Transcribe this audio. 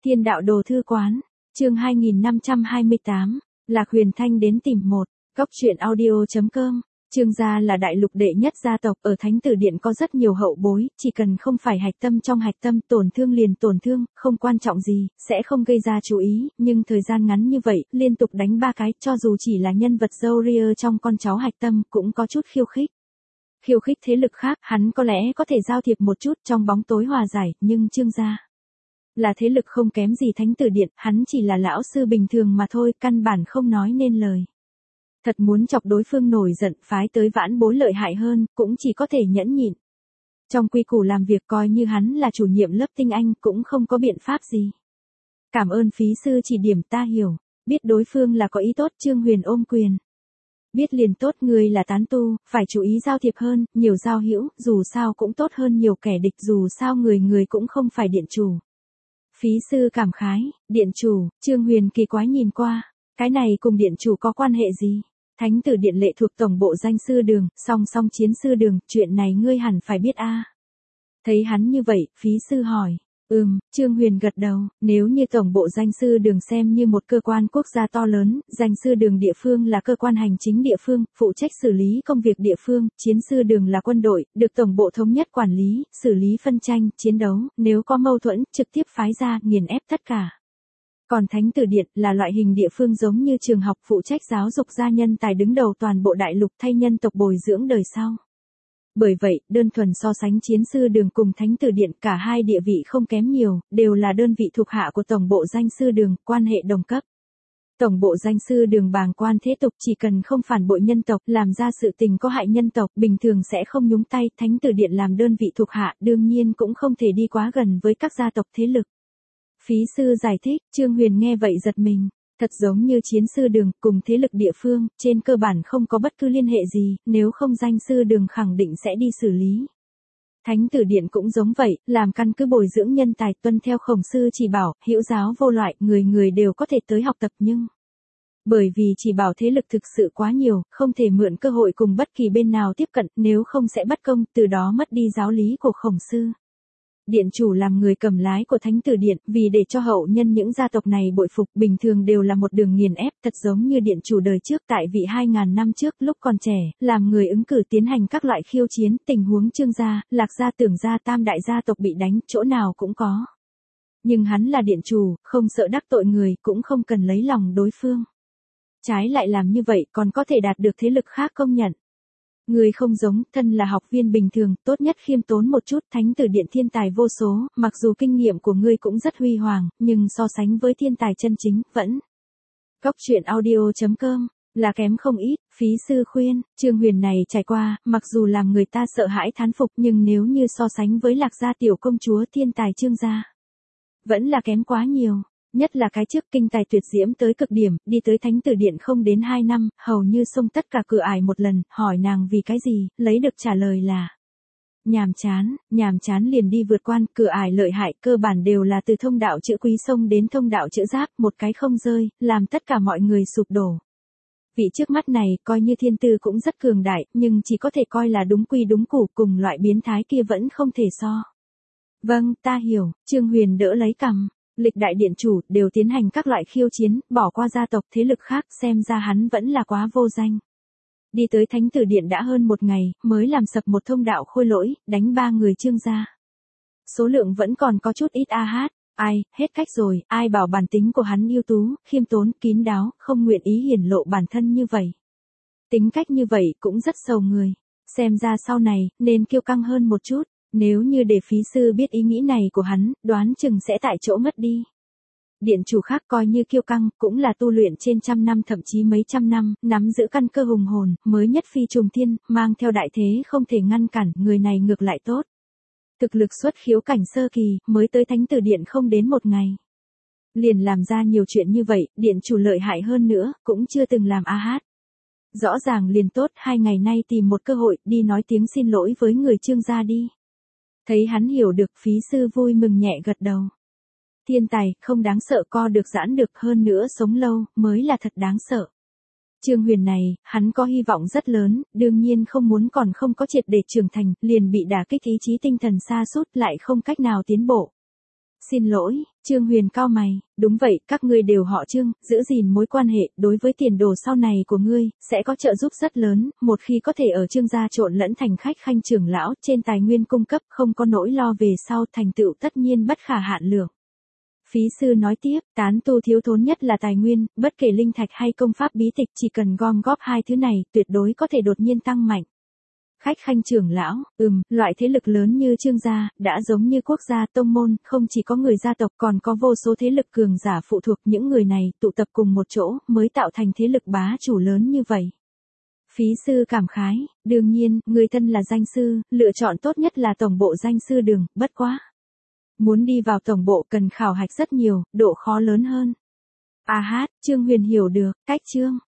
Thiên đạo đồ thư quán, chương 2528, Lạc Huyền Thanh đến tìm một, góc truyện audio.com, Trương gia là đại lục đệ nhất gia tộc ở Thánh Tử Điện có rất nhiều hậu bối, chỉ cần không phải hạch tâm trong hạch tâm tổn thương liền tổn thương, không quan trọng gì, sẽ không gây ra chú ý, nhưng thời gian ngắn như vậy, liên tục đánh 3 cái, cho dù chỉ là nhân vật dâu ria trong con cháu hạch tâm cũng có chút khiêu khích. Khiêu khích thế lực khác, hắn có lẽ có thể giao thiệp một chút trong bóng tối hòa giải, nhưng Trương gia là thế lực không kém gì Thánh Tử Điện, hắn chỉ là lão sư bình thường mà thôi, căn bản không nói nên lời. Thật muốn chọc đối phương nổi giận, phái tới vãn bối lợi hại hơn, cũng chỉ có thể nhẫn nhịn. Trong quy củ làm việc coi như hắn là chủ nhiệm lớp tinh anh cũng không có biện pháp gì. Cảm ơn phí sư chỉ điểm, ta hiểu, biết đối phương là có ý tốt. Trương Huyền ôm quyền. Biết liền tốt, người là tán tu, phải chú ý giao thiệp hơn, nhiều giao hữu, dù sao cũng tốt hơn nhiều kẻ địch, dù sao người cũng không phải điện chủ. Phí sư cảm khái, điện chủ, Trương Huyền kỳ quái nhìn qua, cái này cùng điện chủ có quan hệ gì? Thánh Tử Điện lệ thuộc tổng bộ danh sư đường, song chiến sư đường, chuyện này ngươi hẳn phải biết a. Thấy hắn như vậy, phí sư hỏi. Trương Huyền gật đầu, nếu như tổng bộ danh sư đường xem như một cơ quan quốc gia to lớn, danh sư đường địa phương là cơ quan hành chính địa phương, phụ trách xử lý công việc địa phương, chiến sư đường là quân đội, được tổng bộ thống nhất quản lý, xử lý phân tranh, chiến đấu, nếu có mâu thuẫn, trực tiếp phái ra, nghiền ép tất cả. Còn Thánh Tử Điện là loại hình địa phương giống như trường học, phụ trách giáo dục gia nhân tài đứng đầu toàn bộ đại lục, thay nhân tộc bồi dưỡng đời sau. Bởi vậy, đơn thuần so sánh chiến sư đường cùng Thánh Tử Điện, cả hai địa vị không kém nhiều, đều là đơn vị thuộc hạ của tổng bộ danh sư đường, quan hệ đồng cấp. Tổng bộ danh sư đường bàng quan thế tục, chỉ cần không phản bội nhân tộc, làm ra sự tình có hại nhân tộc, bình thường sẽ không nhúng tay. Thánh Tử Điện làm đơn vị thuộc hạ, đương nhiên cũng không thể đi quá gần với các gia tộc thế lực. Phí sư giải thích, Trương Huyền nghe vậy giật mình. Thật giống như chiến sư đường, cùng thế lực địa phương, trên cơ bản không có bất cứ liên hệ gì, nếu không danh sư đường khẳng định sẽ đi xử lý. Thánh Tử Điện cũng giống vậy, làm căn cứ bồi dưỡng nhân tài, tuân theo Khổng sư chỉ bảo, hữu giáo vô loại, người đều có thể tới học tập, nhưng bởi vì chỉ bảo thế lực thực sự quá nhiều, không thể mượn cơ hội cùng bất kỳ bên nào tiếp cận, nếu không sẽ bất công, từ đó mất đi giáo lý của Khổng sư. Điện chủ làm người cầm lái của Thánh Tử Điện, vì để cho hậu nhân những gia tộc này bội phục, bình thường đều là một đường nghiền ép, thật giống như điện chủ đời trước tại vị 2000 năm trước, lúc còn trẻ, làm người ứng cử tiến hành các loại khiêu chiến, tình huống Trương gia, Lạc gia, Tưởng gia, tam đại gia tộc bị đánh, chỗ nào cũng có. Nhưng hắn là điện chủ, không sợ đắc tội người, cũng không cần lấy lòng đối phương. Trái lại làm như vậy, còn có thể đạt được thế lực khác công nhận. Người không giống, thân là học viên bình thường, tốt nhất khiêm tốn một chút. Thánh Tử Điện thiên tài vô số, mặc dù kinh nghiệm của ngươi cũng rất huy hoàng, nhưng so sánh với thiên tài chân chính, vẫn góc truyện audio.com, là kém không ít. Phí sư khuyên, Trương Huyền này trải qua, mặc dù làm người ta sợ hãi thán phục, nhưng nếu như so sánh với Lạc gia tiểu công chúa thiên tài Trương gia, vẫn là kém quá nhiều. Nhất là cái trước, kinh tài tuyệt diễm tới cực điểm, đi tới Thánh Tử Điện không đến 2 năm, hầu như xông tất cả cửa ải một lần, hỏi nàng vì cái gì, lấy được trả lời là nhàm chán liền đi vượt quan, cửa ải lợi hại, cơ bản đều là từ thông đạo chữ quý sông đến thông đạo chữ giáp, một cái không rơi, làm tất cả mọi người sụp đổ. Vị trước mắt này, coi như thiên tư cũng rất cường đại, nhưng chỉ có thể coi là đúng quy đúng củ, cùng loại biến thái kia vẫn không thể so. Vâng, ta hiểu, Trương Huyền đỡ lấy cằm. Lịch đại điện chủ đều tiến hành các loại khiêu chiến, bỏ qua gia tộc thế lực khác, xem ra hắn vẫn là quá vô danh. Đi tới Thánh Tử Điện đã hơn 1 ngày, mới làm sập một thông đạo khôi lỗi, đánh 3 người Trương gia. Số lượng vẫn còn có chút ít ai, hết cách rồi, ai bảo bản tính của hắn ưu tú, khiêm tốn, kín đáo, không nguyện ý hiển lộ bản thân như vậy. Tính cách như vậy cũng rất sầu người. Xem ra sau này, nên kiêu căng hơn một chút. Nếu như để phí sư biết ý nghĩ này của hắn, đoán chừng sẽ tại chỗ mất đi. Điện chủ khác coi như kiêu căng, cũng là tu luyện trên trăm năm thậm chí mấy trăm năm, nắm giữ căn cơ hùng hồn, mới nhất phi trùng thiên, mang theo đại thế không thể ngăn cản, người này ngược lại tốt. Thực lực xuất khiếu cảnh sơ kỳ, mới tới Thánh Tử Điện không đến 1 ngày. Liền làm ra nhiều chuyện như vậy, điện chủ lợi hại hơn nữa, cũng chưa từng làm Rõ ràng liền tốt, 2 ngày nay tìm một cơ hội, đi nói tiếng xin lỗi với người Trương gia đi. Thấy hắn hiểu được, phí sư vui mừng nhẹ gật đầu. Thiên tài, không đáng sợ, co được giãn được, hơn nữa sống lâu, mới là thật đáng sợ. Trương Huyền này, hắn có hy vọng rất lớn, đương nhiên không muốn còn không có triệt để trưởng thành, liền bị đả kích ý chí tinh thần sa sút, lại không cách nào tiến bộ. Xin lỗi, Trương Huyền cau mày, đúng vậy, các ngươi đều họ Trương, giữ gìn mối quan hệ, đối với tiền đồ sau này của ngươi, sẽ có trợ giúp rất lớn, một khi có thể ở Trương gia trộn lẫn thành khách khanh trưởng lão, trên tài nguyên cung cấp, không có nỗi lo về sau, thành tựu tất nhiên bất khả hạn lượng. Phí sư nói tiếp, tán tu thiếu thốn nhất là tài nguyên, bất kể linh thạch hay công pháp bí tịch, chỉ cần gom góp hai thứ này, tuyệt đối có thể đột nhiên tăng mạnh. Khách khanh trưởng lão, loại thế lực lớn như Trương gia, đã giống như quốc gia tông môn, không chỉ có người gia tộc còn có vô số thế lực cường giả phụ thuộc, những người này tụ tập cùng một chỗ, mới tạo thành thế lực bá chủ lớn như vậy. Phí sư cảm khái, đương nhiên, người thân là danh sư, lựa chọn tốt nhất là tổng bộ danh sư đường, bất quá. Muốn đi vào tổng bộ cần khảo hạch rất nhiều, độ khó lớn hơn. Trương Huyền hiểu được, cách Trương